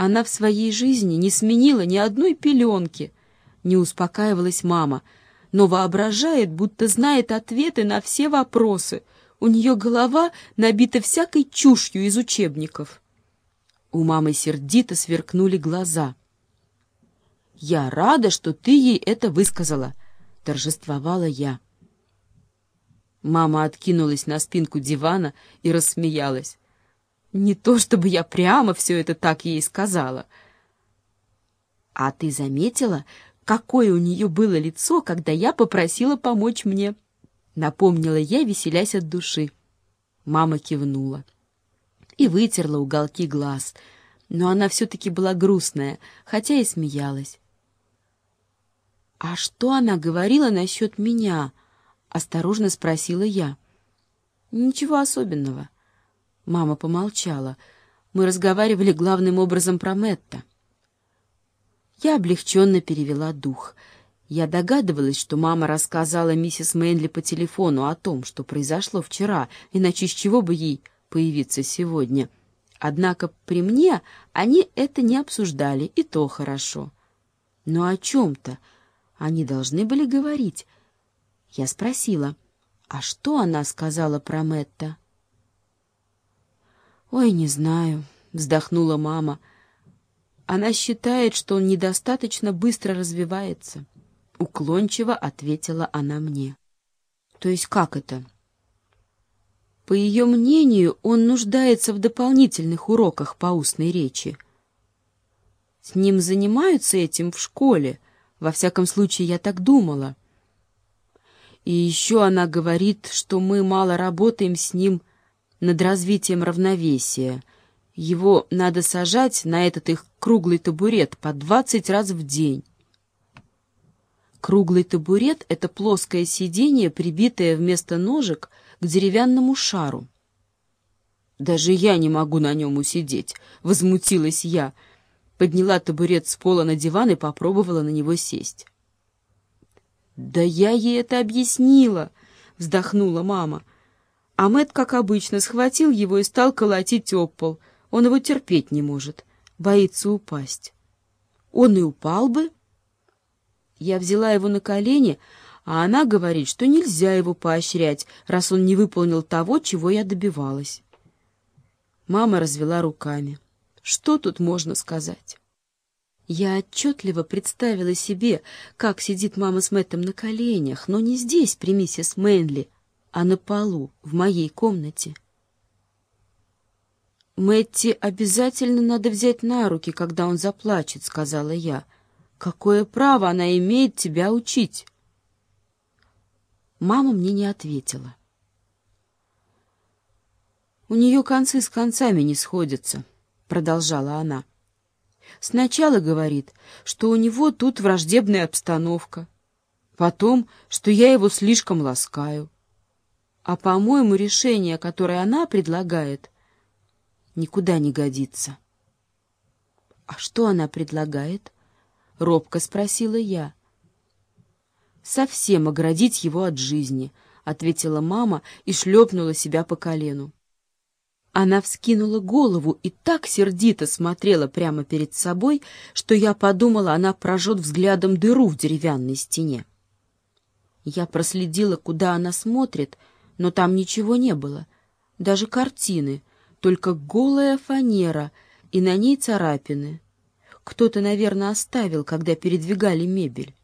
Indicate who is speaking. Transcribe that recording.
Speaker 1: Она в своей жизни не сменила ни одной пеленки, не успокаивалась мама, но воображает, будто знает ответы на все вопросы. У нее голова набита всякой чушью из учебников. У мамы сердито сверкнули глаза. «Я рада, что ты ей это высказала», — торжествовала я. Мама откинулась на спинку дивана и рассмеялась. Не то чтобы я прямо все это так ей сказала. «А ты заметила, какое у нее было лицо, когда я попросила помочь мне?» — напомнила я, веселясь от души. Мама кивнула и вытерла уголки глаз, но она все-таки была грустная, хотя и смеялась. «А что она говорила насчет меня?» — осторожно спросила я. «Ничего особенного». Мама помолчала. Мы разговаривали главным образом про Мэтта. Я облегченно перевела дух. Я догадывалась, что мама рассказала миссис Мэнли по телефону о том, что произошло вчера, иначе с чего бы ей появиться сегодня. Однако при мне они это не обсуждали, и то хорошо. Но о чем-то они должны были говорить. Я спросила, а что она сказала про Мэтта? «Ой, не знаю», — вздохнула мама. «Она считает, что он недостаточно быстро развивается», — уклончиво ответила она мне. «То есть как это?» «По ее мнению, он нуждается в дополнительных уроках по устной речи. С ним занимаются этим в школе, во всяком случае, я так думала. И еще она говорит, что мы мало работаем с ним над развитием равновесия. Его надо сажать на этот их круглый табурет по 20 раз в день». Круглый табурет — это плоское сиденье, прибитое вместо ножек к деревянному шару. «Даже я не могу на нем усидеть», — возмутилась я. Подняла табурет с пола на диван и попробовала на него сесть. «Да я ей это объяснила», — вздохнула мама. А Мэтт, как обычно, схватил его и стал колотить об пол. Он его терпеть не может, боится упасть. Он и упал бы. Я взяла его на колени, а она говорит, что нельзя его поощрять, раз он не выполнил того, чего я добивалась. Мама развела руками. Что тут можно сказать? Я отчетливо представила себе, как сидит мама с Мэттом на коленях, но не здесь, при миссис Мэнли, а на полу, в моей комнате. «Мэтти обязательно надо взять на руки, когда он заплачет», — сказала я. «Какое право она имеет тебя учить?» Мама мне не ответила. «У нее концы с концами не сходятся», — продолжала она. «Сначала говорит, что у него тут враждебная обстановка, потом, что я его слишком ласкаю. А, по-моему, решение, которое она предлагает, никуда не годится». «А что она предлагает?» — робко спросила я. «Совсем оградить его от жизни», — ответила мама и шлепнула себя по колену. Она вскинула голову и так сердито смотрела прямо перед собой, что я подумала, она прожжет взглядом дыру в деревянной стене. Я проследила, куда она смотрит, но там ничего не было, даже картины, только голая фанера и на ней царапины. Кто-то, наверное, оставил, когда передвигали мебель.